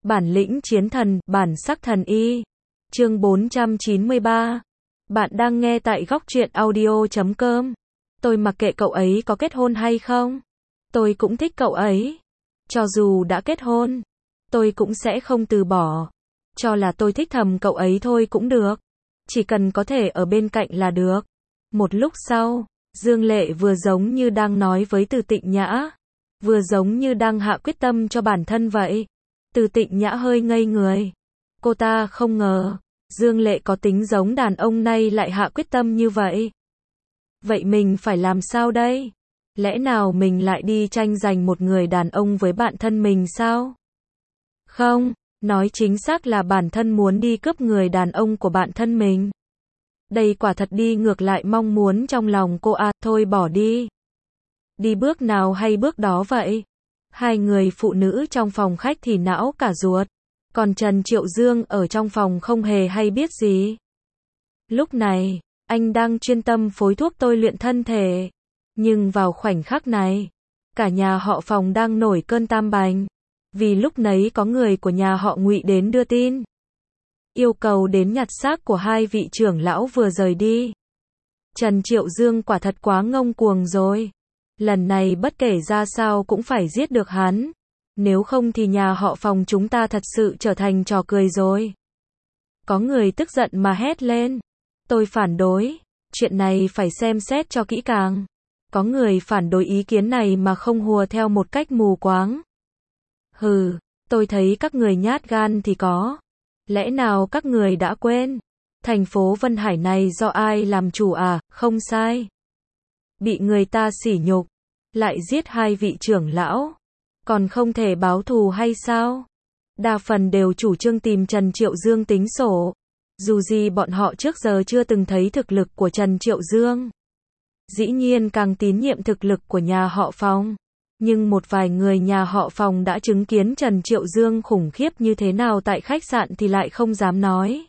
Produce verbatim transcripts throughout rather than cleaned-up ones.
Bản lĩnh chiến thần, bản sắc thần y. Chương bốn trăm chín mươi ba. Bạn đang nghe tại góc truyện audio chấm com. Tôi mặc kệ cậu ấy có kết hôn hay không. Tôi cũng thích cậu ấy. Cho dù đã kết hôn, tôi cũng sẽ không từ bỏ. Cho là tôi thích thầm cậu ấy thôi cũng được. Chỉ cần có thể ở bên cạnh là được. Một lúc sau, Dương Lệ vừa giống như đang nói với Từ Tịnh Nhã, vừa giống như đang hạ quyết tâm cho bản thân vậy. Từ Tịnh Nhã hơi ngây người. Cô ta không ngờ, Dương Lệ có tính giống đàn ông nay lại hạ quyết tâm như vậy. Vậy mình phải làm sao đây? Lẽ nào mình lại đi tranh giành một người đàn ông với bạn thân mình sao? Không, nói chính xác là bản thân muốn đi cướp người đàn ông của bạn thân mình. Đây quả thật đi ngược lại mong muốn trong lòng cô à, thôi bỏ đi. Đi bước nào hay bước đó vậy? Hai người phụ nữ trong phòng khách thì não cả ruột. Còn Trần Triệu Dương ở trong phòng không hề hay biết gì. Lúc này, anh đang chuyên tâm phối thuốc tôi luyện thân thể. Nhưng vào khoảnh khắc này, cả nhà họ Phòng đang nổi cơn tam bành. Vì lúc nấy có người của nhà họ Ngụy đến đưa tin. Yêu cầu đến nhặt xác của hai vị trưởng lão vừa rời đi. Trần Triệu Dương quả thật quá ngông cuồng rồi. Lần này bất kể ra sao cũng phải giết được hắn. Nếu không thì nhà họ Phòng chúng ta thật sự trở thành trò cười rồi. Có người tức giận mà hét lên. Tôi phản đối. Chuyện này phải xem xét cho kỹ càng. Có người phản đối ý kiến này mà không hùa theo một cách mù quáng. Hừ, tôi thấy các người nhát gan thì có. Lẽ nào các người đã quên? Thành phố Vân Hải này do ai làm chủ à? Không sai. Bị người ta sỉ nhục, lại giết hai vị trưởng lão. Còn không thể báo thù hay sao? Đa phần đều chủ trương tìm Trần Triệu Dương tính sổ. Dù gì bọn họ trước giờ chưa từng thấy thực lực của Trần Triệu Dương. Dĩ nhiên càng tín nhiệm thực lực của nhà họ Phòng. Nhưng một vài người nhà họ Phòng đã chứng kiến Trần Triệu Dương khủng khiếp như thế nào tại khách sạn thì lại không dám nói.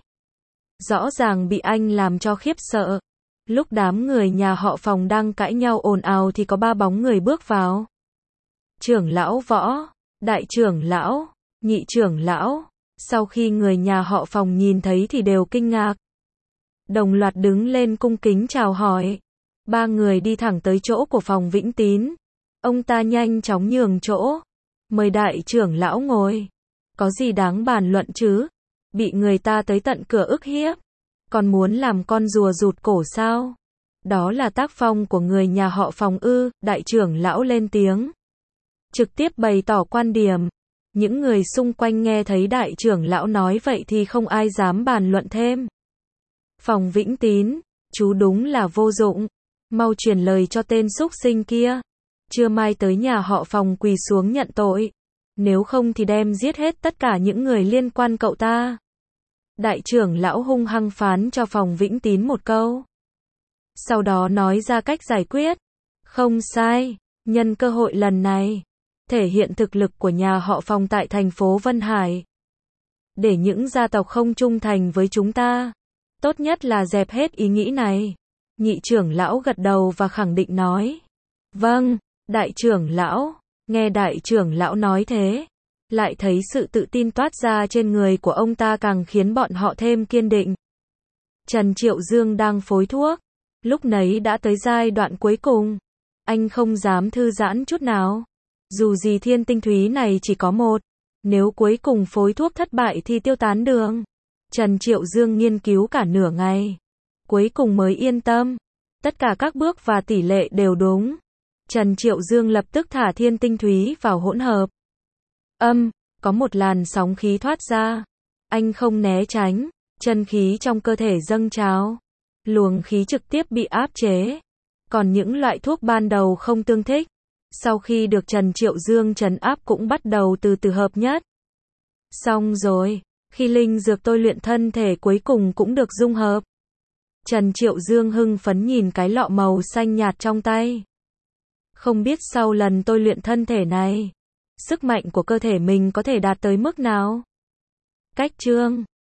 Rõ ràng bị anh làm cho khiếp sợ. Lúc đám người nhà họ Phòng đang cãi nhau ồn ào thì có ba bóng người bước vào. Trưởng lão Võ, đại trưởng lão, nhị trưởng lão. Sau khi người nhà họ Phòng nhìn thấy thì đều kinh ngạc. Đồng loạt đứng lên cung kính chào hỏi. Ba người đi thẳng tới chỗ của Phòng Vĩnh Tín. Ông ta nhanh chóng nhường chỗ. Mời đại trưởng lão ngồi. Có gì đáng bàn luận chứ? Bị người ta tới tận cửa ức hiếp. Còn muốn làm con rùa rụt cổ sao? Đó là tác phong của người nhà họ Phòng ư? Đại trưởng lão lên tiếng. Trực tiếp bày tỏ quan điểm. Những người xung quanh nghe thấy đại trưởng lão nói vậy thì không ai dám bàn luận thêm. Phòng Vĩnh Tín, chú đúng là vô dụng. Mau truyền lời cho tên xúc sinh kia. Trưa mai tới nhà họ Phòng quỳ xuống nhận tội. Nếu không thì đem giết hết tất cả những người liên quan cậu ta. Đại trưởng lão hung hăng phán cho Phòng Vĩnh Tín một câu. Sau đó nói ra cách giải quyết. Không sai, nhân cơ hội lần này, thể hiện thực lực của nhà họ Phòng tại thành phố Vân Hải. Để những gia tộc không trung thành với chúng ta, tốt nhất là dẹp hết ý nghĩ này. Nhị trưởng lão gật đầu và khẳng định nói. Vâng, đại trưởng lão. Nghe đại trưởng lão nói thế, lại thấy sự tự tin toát ra trên người của ông ta càng khiến bọn họ thêm kiên định. Trần Triệu Dương đang phối thuốc. Lúc nấy đã tới giai đoạn cuối cùng. Anh không dám thư giãn chút nào. Dù gì thiên tinh thúy này chỉ có một. Nếu cuối cùng phối thuốc thất bại thì tiêu tán đường. Trần Triệu Dương nghiên cứu cả nửa ngày. Cuối cùng mới yên tâm. Tất cả các bước và tỷ lệ đều đúng. Trần Triệu Dương lập tức thả thiên tinh thúy vào hỗn hợp. Âm, có một làn sóng khí thoát ra. Anh không né tránh. Chân khí trong cơ thể dâng trào. Luồng khí trực tiếp bị áp chế. Còn những loại thuốc ban đầu không tương thích. Sau khi được Trần Triệu Dương trấn áp cũng bắt đầu từ từ hợp nhất. Xong rồi, khi linh dược tôi luyện thân thể cuối cùng cũng được dung hợp. Trần Triệu Dương hưng phấn nhìn cái lọ màu xanh nhạt trong tay. Không biết sau lần tôi luyện thân thể này, sức mạnh của cơ thể mình có thể đạt tới mức nào? Cách chương